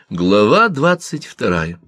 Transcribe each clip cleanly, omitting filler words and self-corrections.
Глава 22.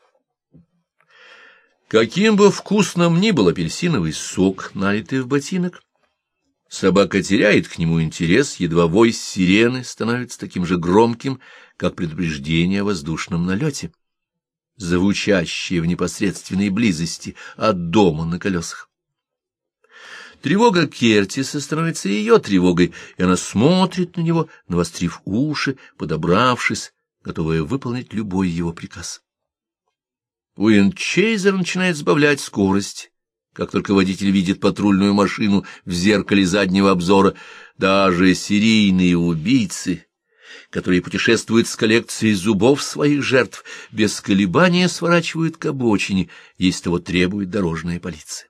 Каким бы вкусным ни был апельсиновый сок, налитый в ботинок, собака теряет к нему интерес, едва вой сирены становится таким же громким, как предупреждение о воздушном налете, звучащее в непосредственной близости от дома на колесах. Тревога Кертиса становится ее тревогой, и она смотрит на него, навострив уши, подобравшись, готовая выполнить любой его приказ. Уинчейзер начинает сбавлять скорость, как только водитель видит патрульную машину в зеркале заднего обзора. Даже серийные убийцы, которые путешествуют с коллекцией зубов своих жертв, без колебания сворачивают к обочине, если того требует дорожная полиция.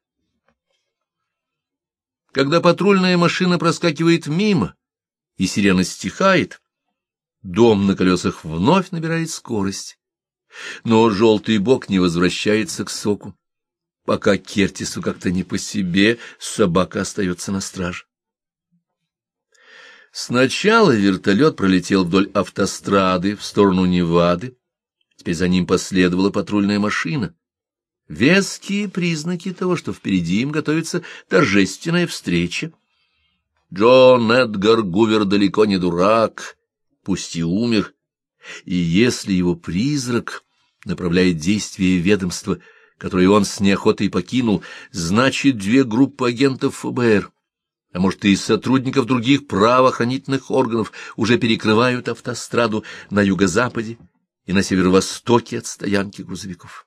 Когда патрульная машина проскакивает мимо, и сирена стихает, дом на колесах вновь набирает скорость. Но желтый бок не возвращается к соку. Пока Кертису как-то не по себе, собака остается на страже. Сначала вертолет пролетел вдоль автострады в сторону Невады, теперь за ним последовала патрульная машина. Веские признаки того, что впереди им готовится торжественная встреча. Джон Эдгар Гувер далеко не дурак, пусть и умер, и если его призрак направляет действия ведомства, которое он с неохотой покинул, значит, две группы агентов ФБР, а может и сотрудников других правоохранительных органов, уже перекрывают автостраду на юго-западе и на северо-востоке от стоянки грузовиков.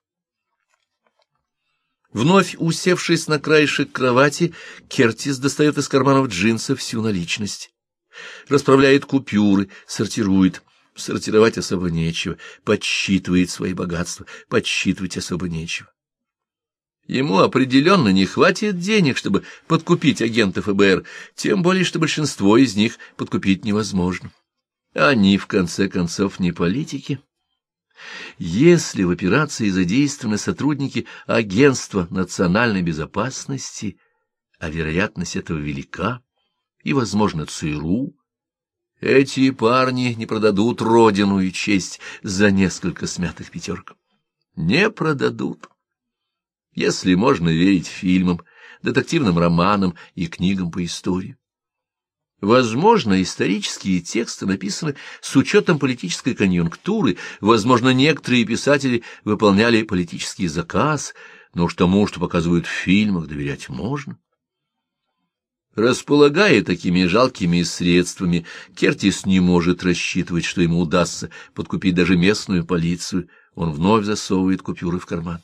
Вновь усевшись на краешек кровати, Кертис достает из карманов джинсов всю наличность. Расправляет купюры, сортирует. Сортировать особо нечего, подсчитывает свои богатства, подсчитывать особо нечего. Ему определенно не хватит денег, чтобы подкупить агентов ФБР, тем более, что большинство из них подкупить невозможно. Они, в конце концов, не политики. Если в операции задействованы сотрудники Агентства национальной безопасности, а вероятность этого велика, и, возможно, ЦРУ, эти парни не продадут родину и честь за несколько смятых пятерок. Не продадут. Если можно верить фильмам, детективным романам и книгам по истории. Возможно, исторические тексты написаны с учетом политической конъюнктуры, возможно, некоторые писатели выполняли политический заказ, но уж тому, что показывают в фильмах, доверять можно. Располагая такими жалкими средствами, Кертис не может рассчитывать, что ему удастся подкупить даже местную полицию. Он вновь засовывает купюры в карман.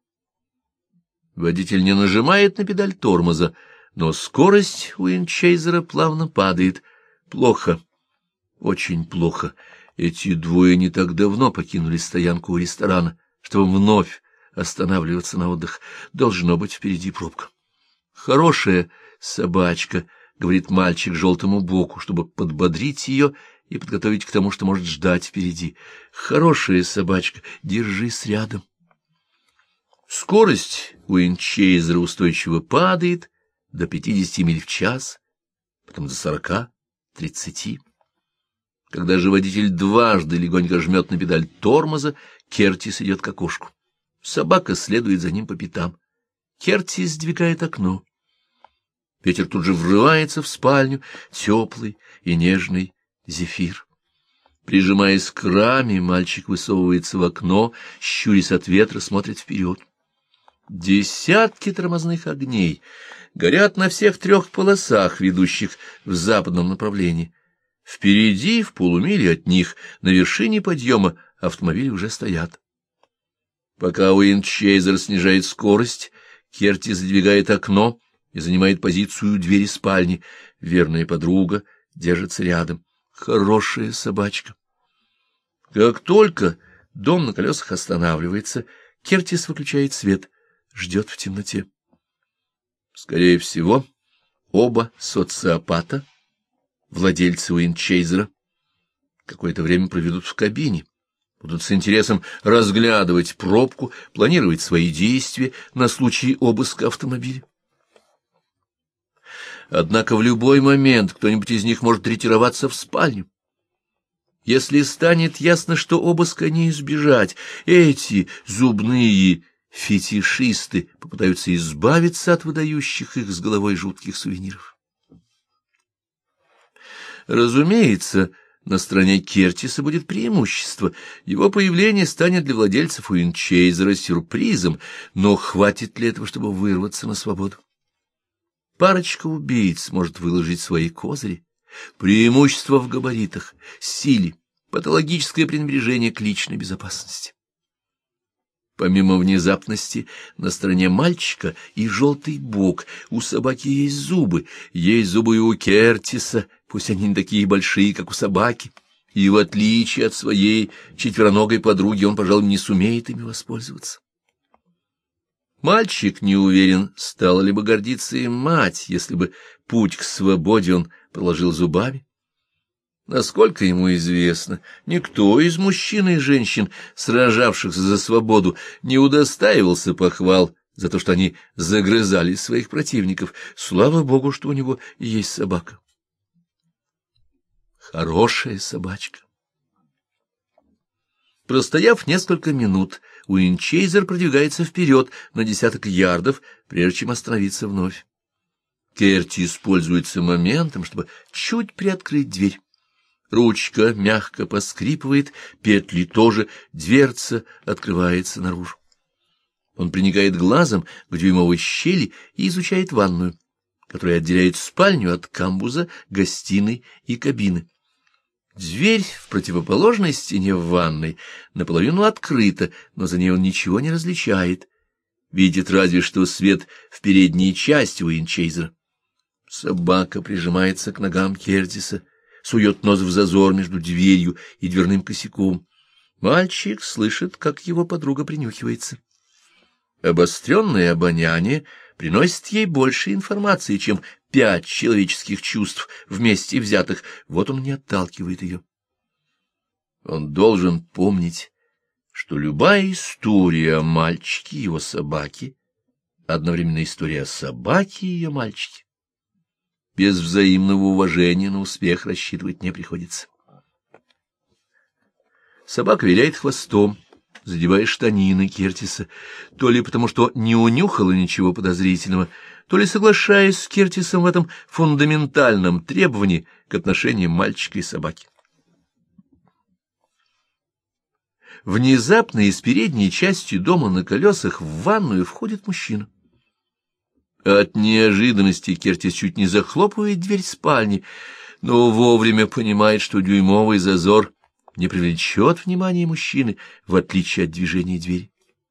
Водитель не нажимает на педаль тормоза, но скорость Уинчейзера плавно падает. Плохо, очень плохо. Эти двое не так давно покинули стоянку у ресторана, чтобы вновь останавливаться на отдых. Должно быть впереди пробка. Хорошая собачка, — говорит мальчик желтому боку, чтобы подбодрить ее и подготовить к тому, что может ждать впереди. Хорошая собачка, держись рядом. Скорость Уинчейзера устойчиво падает до 50 миль в час, потом до 40-30. Когда же водитель дважды легонько жмет на педаль тормоза, Кертис идет к окошку. Собака следует за ним по пятам. Кертис сдвигает окно. Ветер тут же врывается в спальню, теплый и нежный зефир. Прижимаясь к раме, мальчик высовывается в окно, щурясь от ветра, смотрит вперед. Десятки тормозных огней горят на всех трех полосах, ведущих в западном направлении. Впереди, в полумиле от них, на вершине подъема, автомобили уже стоят. Пока Уинчейзер снижает скорость, Кертис задвигает окно и занимает позицию у двери спальни. Верная подруга держится рядом. Хорошая собачка. Как только дом на колесах останавливается, Кертис выключает свет, ждет в темноте. Скорее всего, оба социопата, владельцы Уинчейзера, какое-то время проведут в кабине, будут с интересом разглядывать пробку, планировать свои действия на случай обыска автомобиля. Однако в любой момент кто-нибудь из них может ретироваться в спальню. Если станет ясно, что обыска не избежать, эти зубные фетишисты попытаются избавиться от выдающих их с головой жутких сувениров. Разумеется, на стороне Кертиса будет преимущество. Его появление станет для владельцев Уинчейзера сюрпризом, но хватит ли этого, чтобы вырваться на свободу? Парочка убийц может выложить свои козыри. Преимущество в габаритах, силе, патологическое пренебрежение к личной безопасности. Помимо внезапности, на стороне мальчика и желтый бок, у собаки есть зубы и у Кертиса, пусть они не такие большие, как у собаки, и в отличие от своей четвероногой подруги он, пожалуй, не сумеет ими воспользоваться. Мальчик не уверен, стала ли бы гордиться им мать, если бы путь к свободе он проложил зубами. Насколько ему известно, никто из мужчин и женщин, сражавшихся за свободу, не удостаивался похвал за то, что они загрызали своих противников. Слава богу, что у него есть собака. Хорошая собачка. Простояв несколько минут, Уинчейзер продвигается вперед на десяток ярдов, прежде чем остановиться вновь. Кертис пользуется моментом, чтобы чуть приоткрыть дверь. Ручка мягко поскрипывает, петли тоже, дверца открывается наружу. Он приникает глазом к дюймовой щели и изучает ванную, которая отделяет спальню от камбуза, гостиной и кабины. Дверь в противоположной стене в ванной наполовину открыта, но за ней он ничего не различает. Видит разве что свет в передней части Уинчейзера. Собака прижимается к ногам Кертиса, сует нос в зазор между дверью и дверным косяком. Мальчик слышит, как его подруга принюхивается. Обостренное обоняние приносит ей больше информации, чем 5 человеческих чувств вместе взятых. Вот он не отталкивает ее. Он должен помнить, что любая история о мальчике и его собаке одновременно история о собаке и ее мальчике. Без взаимного уважения на успех рассчитывать не приходится. Собака виляет хвостом, задевая штанины Кертиса, то ли потому, что не унюхала ничего подозрительного, то ли соглашаясь с Кертисом в этом фундаментальном требовании к отношениям мальчика и собаки. Внезапно из передней части дома на колесах в ванную входит мужчина. От неожиданности Кертис чуть не захлопывает дверь спальни, но вовремя понимает, что дюймовый зазор не привлечет внимания мужчины, в отличие от движения двери.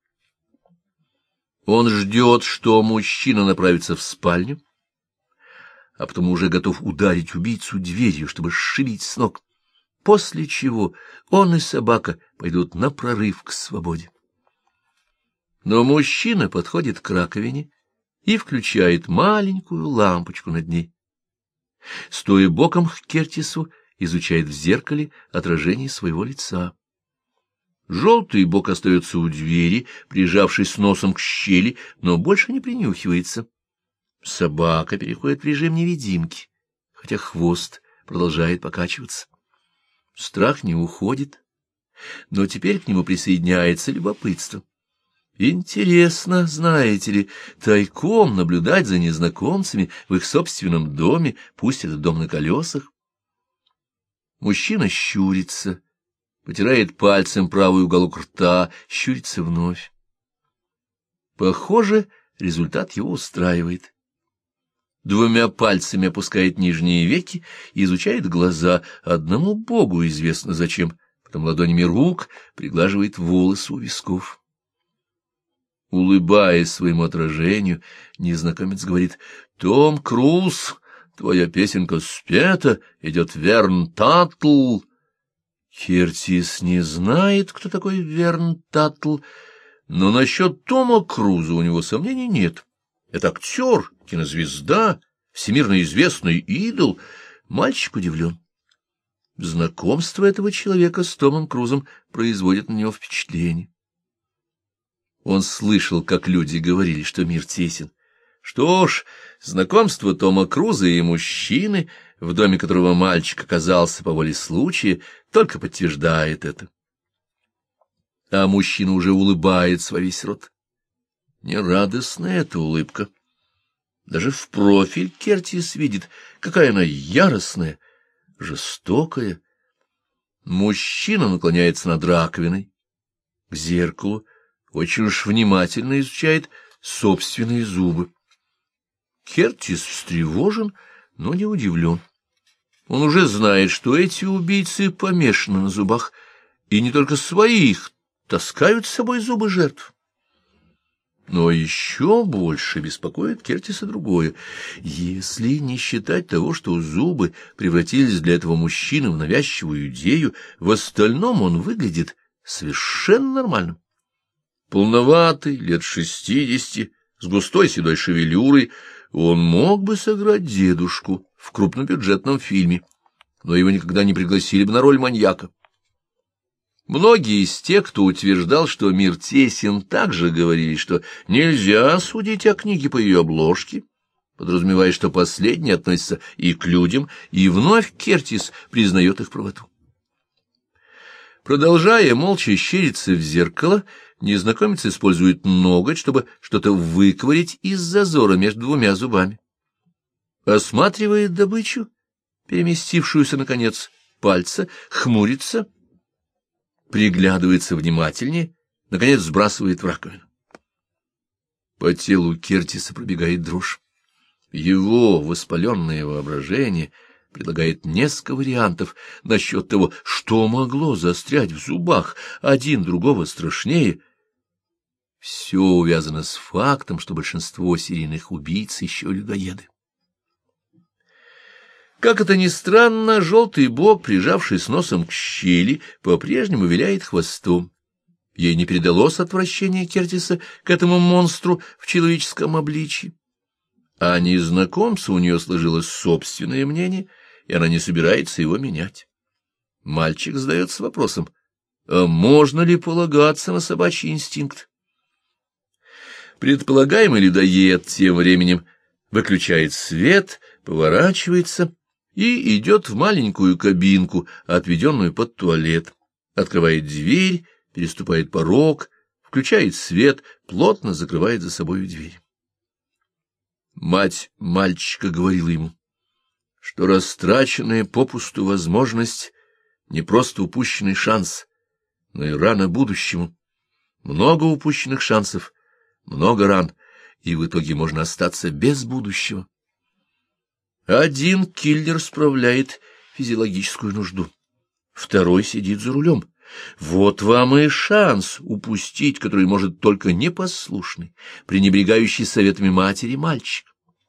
Он ждет, что мужчина направится в спальню, а потом уже готов ударить убийцу дверью, чтобы сшибить с ног, после чего он и собака пойдут на прорыв к свободе. Но мужчина подходит к раковине и включает маленькую лампочку над ней. Стоя боком к Кертису, изучает в зеркале отражение своего лица. Желтый бок остается у двери, прижавшись носом к щели, но больше не принюхивается. Собака переходит в режим невидимки, хотя хвост продолжает покачиваться. Страх не уходит, но теперь к нему присоединяется любопытство. Интересно, знаете ли, тайком наблюдать за незнакомцами в их собственном доме, пусть это дом на колесах. Мужчина щурится, потирает пальцем правый уголок рта, щурится вновь. Похоже, результат его устраивает. 2 пальцами опускает нижние веки и изучает глаза, одному Богу известно зачем, потом ладонями рук приглаживает волосы у висков. Улыбаясь своему отражению, незнакомец говорит: «Том Круз, твоя песенка спета, идет Верн Таттл». Кертис не знает, кто такой Верн Таттл, но насчет Тома Круза у него сомнений нет. Это актер, кинозвезда, всемирно известный идол. Мальчик удивлен. Знакомство этого человека с Томом Крузом производит на него впечатление. Он слышал, как люди говорили, что мир тесен. Что ж, знакомство Тома Круза и мужчины, в доме которого мальчик оказался по воле случая, только подтверждает это. А мужчина уже улыбается во весь рот. Нерадостная эта улыбка. Даже в профиль Кертис видит, какая она яростная, жестокая. Мужчина наклоняется над раковиной, к зеркалу, очень уж внимательно изучает собственные зубы. Кертис встревожен, но не удивлен. Он уже знает, что эти убийцы помешаны на зубах, и не только своих, таскают с собой зубы жертв. Но еще больше беспокоит Кертиса другое. Если не считать того, что зубы превратились для этого мужчины в навязчивую идею, в остальном он выглядит совершенно нормальным. Полноватый, лет 60, с густой седой шевелюрой, он мог бы сыграть дедушку в крупнобюджетном фильме, но его никогда не пригласили бы на роль маньяка. Многие из тех, кто утверждал, что мир тесен, также говорили, что нельзя судить о книге по ее обложке, подразумевая, что последние относятся и к людям, и вновь Кертис признает их правоту. Продолжая молча щериться в зеркало, незнакомец использует ноготь, чтобы что-то выковырять из зазора между двумя зубами. Осматривает добычу, переместившуюся, наконец, пальца, хмурится, приглядывается внимательнее, наконец сбрасывает в раковину. По телу Кертиса пробегает дрожь. Его воспаленное воображение предлагает несколько вариантов насчет того, что могло застрять в зубах, один другого страшнее. Все увязано с фактом, что большинство серийных убийц еще людоеды. Как это ни странно, желтый бок, прижавшись носом к щели, по-прежнему виляет хвостом. Ей не передалось отвращение Кертиса к этому монстру в человеческом обличье. А незнакомцу у нее сложилось собственное мнение, и она не собирается его менять. Мальчик задается вопросом, а можно ли полагаться на собачий инстинкт? Предполагаемый людоед тем временем выключает свет, поворачивается и идет в маленькую кабинку, отведенную под туалет, открывает дверь, переступает порог, включает свет, плотно закрывает за собой дверь. Мать мальчика говорила ему, что растраченная попусту возможность не просто упущенный шанс, но и рана будущему. Много упущенных шансов, много ран, и в итоге можно остаться без будущего. Один киллер справляет физиологическую нужду, второй сидит за рулем. Вот вам и шанс упустить, который может только непослушный, пренебрегающий советами матери мальчик.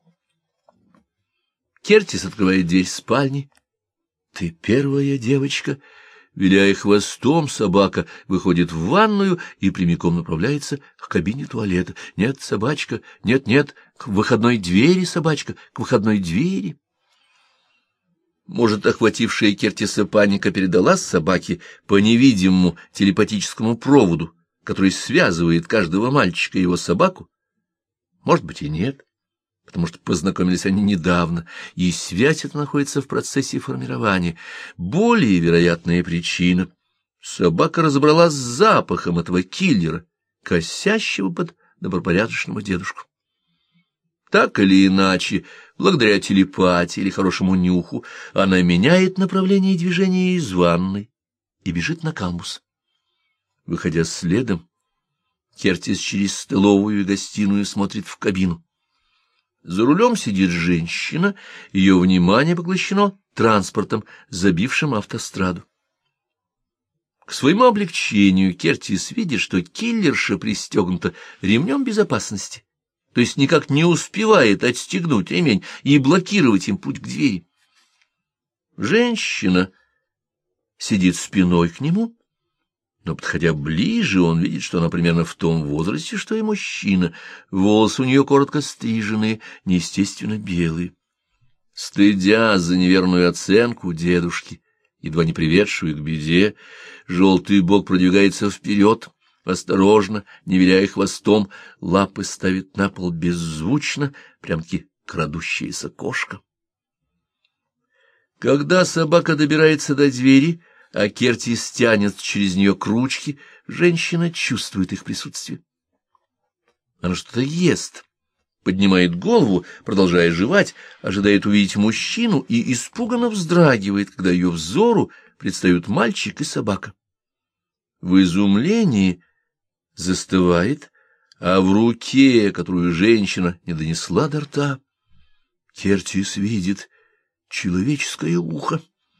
Кертис открывает дверь спальни. «Ты первая девочка». Виляя хвостом, собака выходит в ванную и прямиком направляется к кабине туалета. «Нет, собачка, нет, к выходной двери, собачка, к выходной двери». Может, охватившая Кертиса паника передалась собаке по невидимому телепатическому проводу, который связывает каждого мальчика и его собаку? Может быть и нет, потому что познакомились они недавно, и связь эта находится в процессе формирования. Более вероятная причина — собака разобралась с запахом этого киллера, косящего под добропорядочного дедушку. Так или иначе, благодаря телепатии или хорошему нюху, она меняет направление движения из ванной и бежит на камбус. Выходя следом, Кертис через столовую и гостиную смотрит в кабину. За рулем сидит женщина, ее внимание поглощено транспортом, забившим автостраду. К своему облегчению Кертис видит, что киллерша пристегнута ремнем безопасности, то есть никак не успевает отстегнуть ремень и блокировать им путь к двери. Женщина сидит спиной к нему, но, подходя ближе, он видит, что она примерно в том возрасте, что и мужчина. Волосы у нее коротко стриженные, неестественно белые. Стыдя за неверную оценку дедушки, едва не приведшую к беде, желтый бок продвигается вперед, осторожно, не виляя хвостом, лапы ставит на пол беззвучно, прям-таки крадущаяся кошка. Когда собака добирается до двери, а Кертис тянет через нее к ручке, женщина чувствует их присутствие. Она что-то ест, поднимает голову, продолжая жевать, ожидает увидеть мужчину и испуганно вздрагивает, когда ее взору предстают мальчик и собака. В изумлении застывает, а в руке, которую женщина не донесла до рта, Кертис видит человеческое ухо.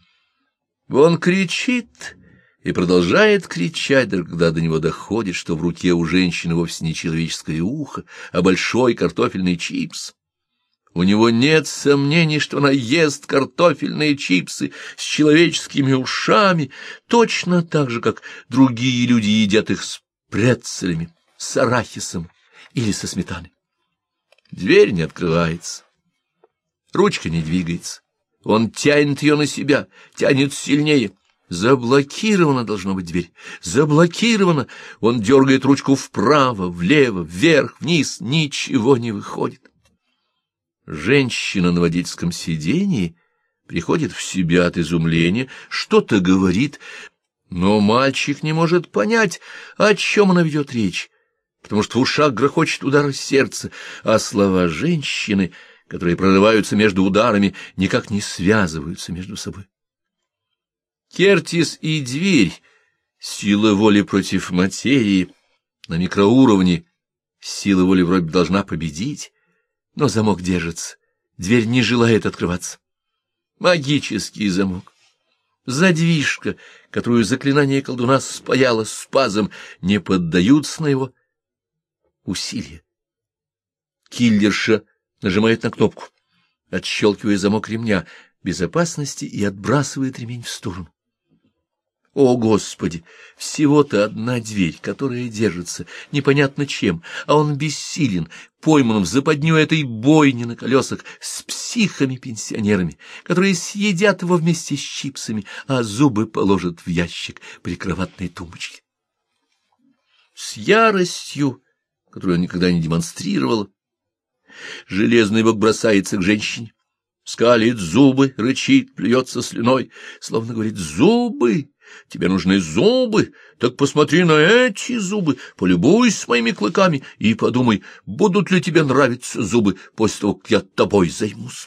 Он кричит и продолжает кричать, даже когда до него доходит, что в руке у женщины вовсе не человеческое ухо, а большой картофельный чипс. У него нет сомнений, что она ест картофельные чипсы с человеческими ушами, точно так же, как другие люди едят их с прецелями, с арахисом или со сметаной. Дверь не открывается, ручка не двигается. Он тянет ее на себя, тянет сильнее. Заблокирована должна быть дверь. Заблокирована. Он дергает ручку вправо, влево, вверх, вниз. Ничего не выходит. Женщина на водительском сидении приходит в себя от изумления, что-то говорит, но мальчик не может понять, о чем она ведет речь, потому что в ушах грохочет удар сердца, а слова женщины, которые прорываются между ударами, никак не связываются между собой. Кертис и дверь, сила воли против материи, на микроуровне сила воли вроде должна победить, но замок держится, дверь не желает открываться. Магический замок. Задвижка, которую заклинание колдуна спаяло спазом, не поддаются на его усилия. Киллерша нажимает на кнопку, отщелкивая замок ремня безопасности и отбрасывает ремень в сторону. О, Господи! Всего-то одна дверь, которая держится непонятно чем, а он бессилен, пойман в западню этой бойни на колесах с психами-пенсионерами, которые съедят его вместе с чипсами, а зубы положат в ящик прикроватной тумбочки. С яростью, которую он никогда не демонстрировал, железный бог бросается к женщине, скалит зубы, рычит, плюется слюной, словно говорит: «Зубы! Тебе нужны зубы, так посмотри на эти зубы, полюбуйся моими клыками и подумай, будут ли тебе нравиться зубы после того, как я тобой займусь».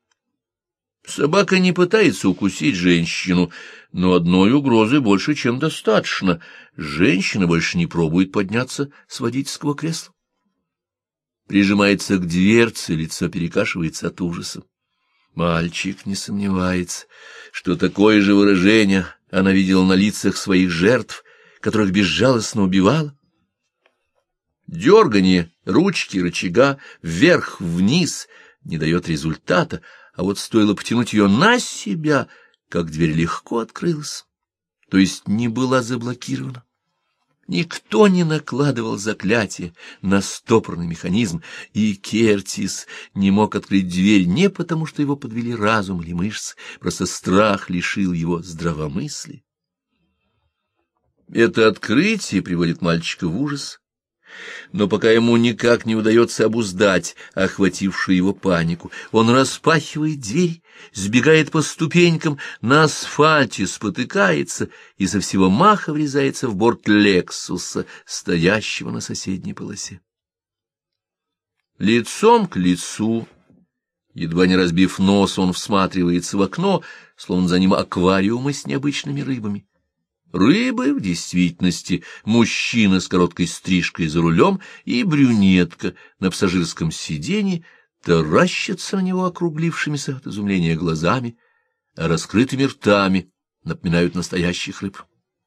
Собака не пытается укусить женщину, но одной угрозы больше, чем достаточно. Женщина больше не пробует подняться с водительского кресла. Прижимается к дверце, лицо перекашивается от ужаса. Мальчик не сомневается, что такое же выражение она видела на лицах своих жертв, которых безжалостно убивала. Дергание ручки, рычага вверх-вниз не дает результата, а вот стоило потянуть ее на себя, как дверь легко открылась, то есть не была заблокирована. Никто не накладывал заклятие на стопорный механизм, и Кертис не мог открыть дверь не потому, что его подвели разум или мышцы, просто страх лишил его здравомыслия. Это открытие приводит мальчика в ужас, но пока ему никак не удается обуздать охватившую его панику, он распахивает дверь, сбегает по ступенькам, на асфальте спотыкается и со всего маха врезается в борт Лексуса, стоящего на соседней полосе. Лицом к лицу, едва не разбив нос, он всматривается в окно, словно за ним аквариумы с необычными рыбами. Рыбы, в действительности, мужчина с короткой стрижкой за рулем и брюнетка на пассажирском сиденье таращатся на него округлившимися от изумления глазами, а раскрытыми ртами напоминают настоящих рыб.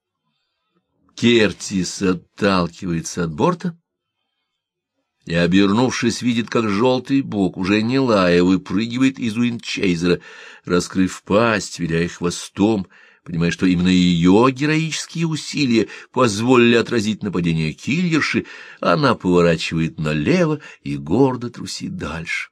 Кертис отталкивается от борта и, обернувшись, видит, как желтый бок, уже не лая, выпрыгивает из Уиндчейзера, раскрыв пасть, виляя хвостом, понимая, что именно ее героические усилия позволили отразить нападение киллерши, она поворачивает налево и гордо трусит дальше.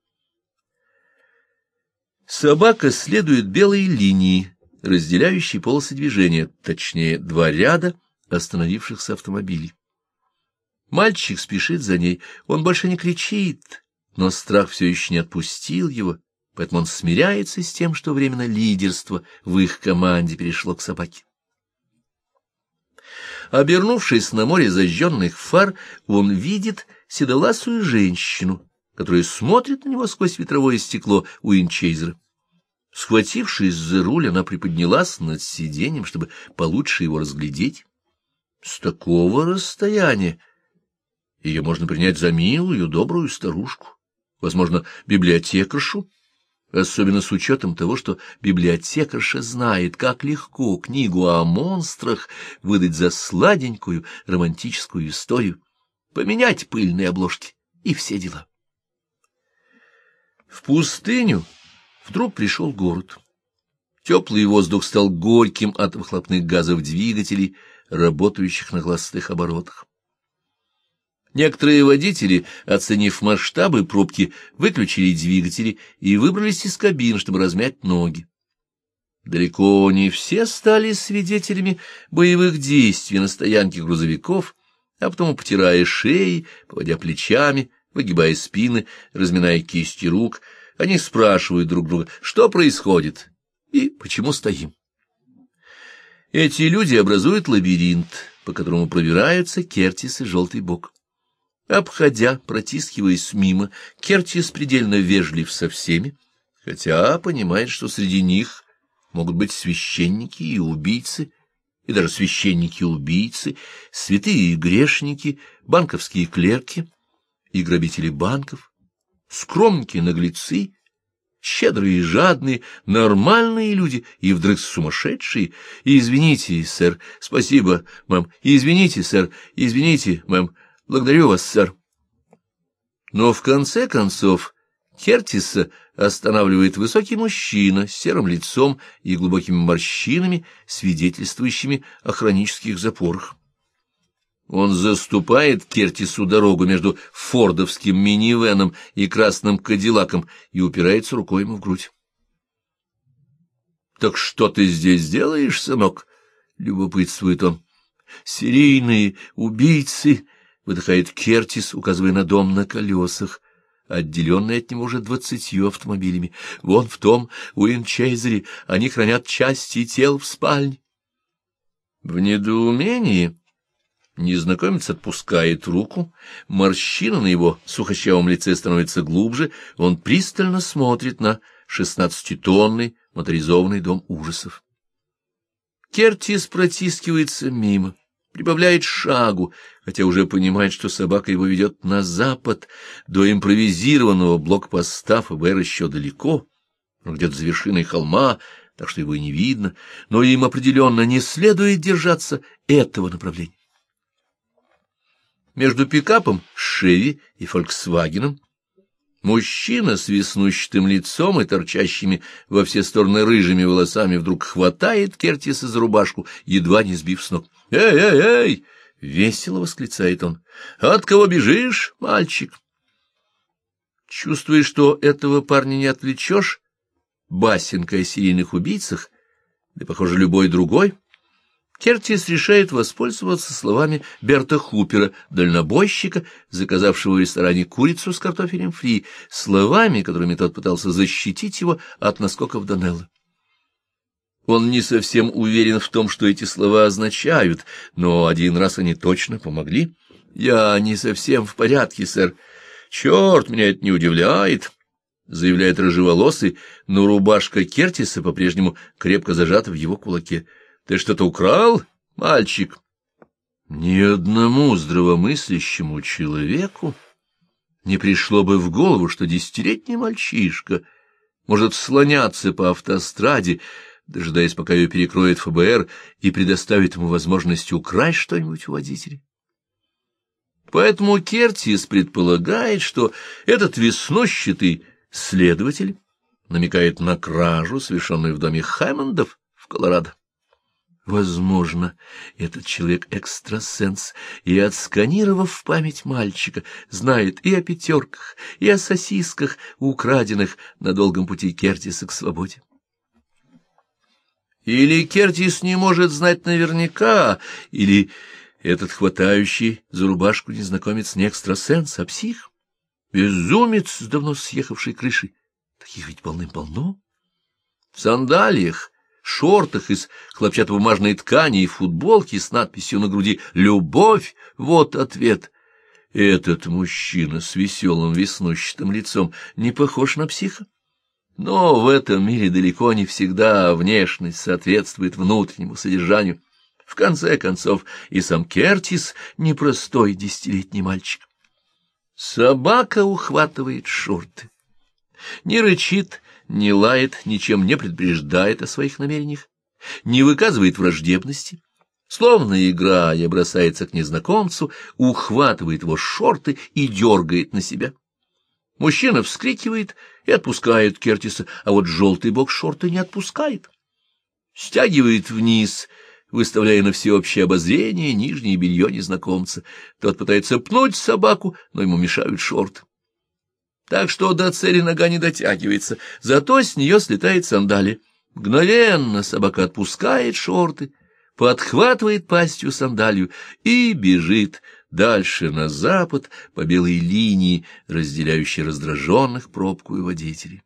Собака следует белой линии, разделяющей полосы движения, точнее, два ряда, остановившихся автомобилей. Мальчик спешит за ней, он больше не кричит, но страх все еще не отпустил его, поэтому он смиряется с тем, что временно лидерство в их команде перешло к собаке. Обернувшись на море зажженных фар, он видит седовласую женщину, которая смотрит на него сквозь ветровое стекло Уинчейзера. Схватившись за руль, она приподнялась над сиденьем, чтобы получше его разглядеть. С такого расстояния ее можно принять за милую, добрую старушку, возможно, библиотекаршу, особенно с учетом того, что библиотекарша знает, как легко книгу о монстрах выдать за сладенькую романтическую историю, поменять пыльные обложки и все дела. В пустыню вдруг пришел город. Теплый воздух стал горьким от выхлопных газов двигателей, работающих на холостых оборотах. Некоторые водители, оценив масштабы пробки, выключили двигатели и выбрались из кабин, чтобы размять ноги. Далеко не все стали свидетелями боевых действий на стоянке грузовиков, а потому, потирая шеи, поводя плечами, выгибая спины, разминая кисти рук, они спрашивают друг друга, что происходит и почему стоим. Эти люди образуют лабиринт, по которому пробираются Кертис и Желтый Бог. Обходя, протискиваясь мимо, Кертис предельно вежлив со всеми, хотя понимает, что среди них могут быть священники и убийцы, и даже священники и убийцы, святые и грешники, банковские клерки и грабители банков, скромники и наглецы, щедрые и жадные, нормальные люди и вдруг сумасшедшие. Извините, сэр, спасибо, мэм, извините, сэр, извините, мэм, благодарю вас, сэр. Но в конце концов Кертиса останавливает высокий мужчина с серым лицом и глубокими морщинами, свидетельствующими о хронических запорах. Он заступает Кертису дорогу между фордовским минивэном и красным кадиллаком и упирается рукой ему в грудь. — Так что ты здесь делаешь, сынок? — любопытствует он. — Серийные убийцы, — выдыхает Кертис, указывая на дом на колесах, отделенный от него уже 20 автомобилями. Вон в том Уинчейзере они хранят части тел в спальне. В недоумении незнакомец отпускает руку, морщина на его сухощавом лице становится глубже, он пристально смотрит на 16-тонный моторизованный дом ужасов. Кертис протискивается мимо, прибавляет шагу, хотя уже понимает, что собака его ведет на запад, до импровизированного блокпоста ФБР еще далеко, где-то за вершиной холма, так что его и не видно, но им определенно не следует держаться этого направления. Между пикапом «Шеви» и «Фольксвагеном» мужчина с веснущатым лицом и торчащими во все стороны рыжими волосами вдруг хватает Кертиса за рубашку, едва не сбив с ног. «Эй, эй, эй!» — весело восклицает он. «От кого бежишь, мальчик?» Чувствуя, что этого парня не отвлечешь, басенка о серийных убийцах, да, похоже, любой другой, Кертис решает воспользоваться словами Берта Хупера, дальнобойщика, заказавшего в ресторане курицу с картофелем фри, словами, которыми тот пытался защитить его от наскоков Донеллы. Он не совсем уверен в том, что эти слова означают, но один раз они точно помогли. «Я не совсем в порядке, сэр. Черт, меня это не удивляет», — заявляет рыжеволосый, но рубашка Кертиса по-прежнему крепко зажата в его кулаке. «Ты что-то украл, мальчик?» Ни одному здравомыслящему человеку не пришло бы в голову, что 10-летний мальчишка может слоняться по автостраде, дожидаясь, пока ее перекроет ФБР, и предоставит ему возможность украсть что-нибудь у водителя. Поэтому Кертис предполагает, что этот веснущатый следователь намекает на кражу, совершенную в доме Хэммондов в Колорадо. Возможно, этот человек экстрасенс, и, отсканировав в память мальчика, знает и о пятерках, и о сосисках, украденных на долгом пути Кертиса к свободе. Или Кертис не может знать наверняка, или этот хватающий за рубашку незнакомец не экстрасенс, а псих, безумец с давно съехавшей крышей. Таких ведь полным-полно. В сандалиях, шортах из хлопчатобумажной ткани и футболке с надписью на груди «Любовь» — вот ответ. Этот мужчина с веселым веснущатым лицом не похож на психа. Но в этом мире далеко не всегда внешность соответствует внутреннему содержанию. В конце концов, и сам Кертис — непростой 10-летний мальчик. Собака ухватывает шорты. Не рычит, не лает, ничем не предупреждает о своих намерениях, не выказывает враждебности. Словно играя, бросается к незнакомцу, ухватывает его шорты и дергает на себя. Мужчина вскрикивает и отпускает Кертиса, а вот желтый бок шорты не отпускает. Стягивает вниз, выставляя на всеобщее обозрение нижнее белье незнакомца. Тот пытается пнуть собаку, но ему мешают шорты. Так что до цели нога не дотягивается, зато с нее слетает сандалия. Мгновенно собака отпускает шорты, подхватывает пастью сандалию и бежит дальше на запад по белой линии, разделяющей раздраженных пробкою водителей.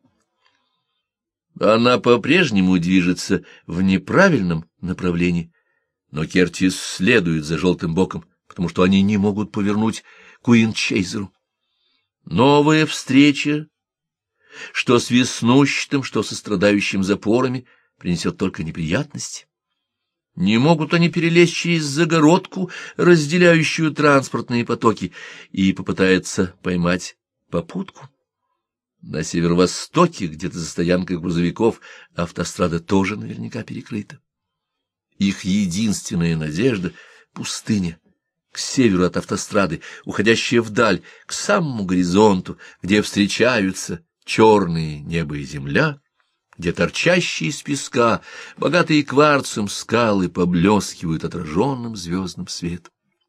Она по-прежнему движется в неправильном направлении, но Кертис следует за желтым боком, потому что они не могут повернуть к Уинчейзеру. Новая встреча, что с веснущатым, что со страдающим запорами, принесет только неприятности. Не могут они перелезть через загородку, разделяющую транспортные потоки, и попытаются поймать попутку. На северо-востоке, где-то за стоянкой грузовиков, автострада тоже наверняка перекрыта. Их единственная надежда — пустыня, к северу от автострады, уходящая вдаль, к самому горизонту, где встречаются черные небо и земля, где торчащие из песка, богатые кварцем скалы поблескивают отраженным звездным светом.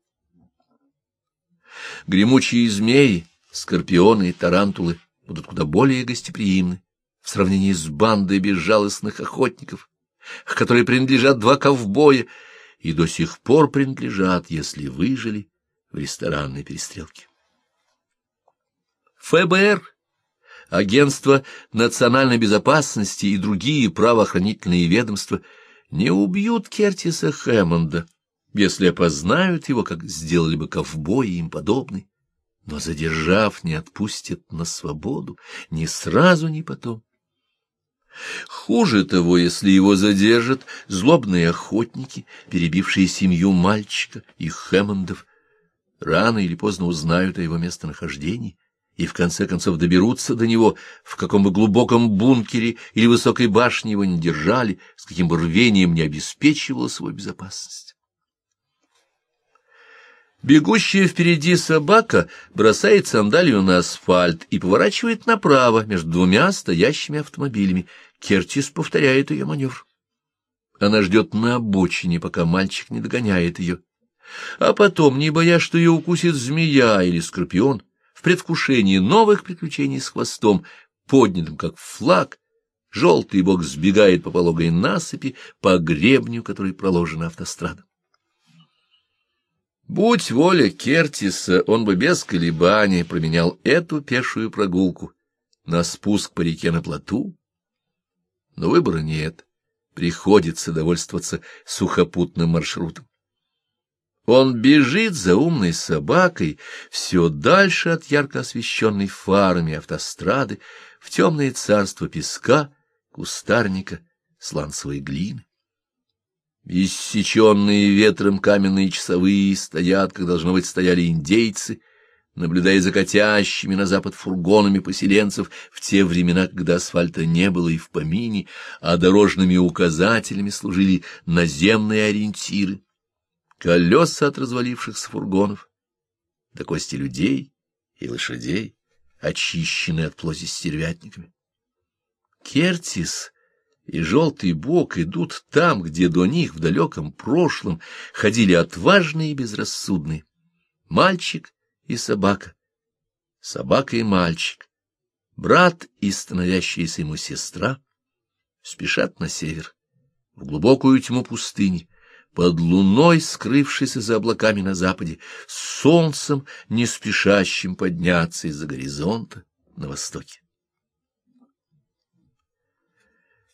Гремучие змеи, скорпионы и тарантулы будут куда более гостеприимны в сравнении с бандой безжалостных охотников, к которой принадлежат два ковбоя и до сих пор принадлежат, если выжили в ресторанной перестрелке. ФБР, Агентство национальной безопасности и другие правоохранительные ведомства не убьют Кертиса Хэммонда, если опознают его, как сделали бы ковбои и им подобные, но, задержав, не отпустят на свободу ни сразу, ни потом. Хуже того, если его задержат злобные охотники, перебившие семью мальчика и Хэммондов, рано или поздно узнают о его местонахождении и в конце концов доберутся до него, в каком бы глубоком бункере или высокой башне его не держали, с каким бы рвением не обеспечивала свою безопасность. Бегущая впереди собака бросает сандалию на асфальт и поворачивает направо между двумя стоящими автомобилями. Кертис повторяет ее маневр. Она ждет на обочине, пока мальчик не догоняет ее. А потом, не боясь, что ее укусит змея или скорпион, в предвкушении новых приключений с хвостом, поднятым как флаг, желтый бок сбегает по пологой насыпи, по гребню, который проложена автострада. Будь воля Кертиса, он бы без колебаний променял эту пешую прогулку на спуск по реке на плоту. Но выбора нет, приходится довольствоваться сухопутным маршрутом. Он бежит за умной собакой все дальше от ярко освещенной фарами автострады в темное царство песка, кустарника, сланцевой глины. Иссеченные ветром каменные часовые стоят, как, должно быть, стояли индейцы, наблюдая за катящими на запад фургонами поселенцев в те времена, когда асфальта не было и в помине, а дорожными указателями служили наземные ориентиры, колеса от развалившихся фургонов, до кости людей и лошадей, очищенные от плоти стервятниками. Кертис и желтый бок идут там, где до них в далеком прошлом ходили отважные и безрассудные. Мальчик и собака, собака и мальчик, брат и становящаяся ему сестра спешат на север, в глубокую тьму пустыни, под луной, скрывшейся за облаками на западе, с солнцем, не спешащим подняться из-за горизонта на востоке.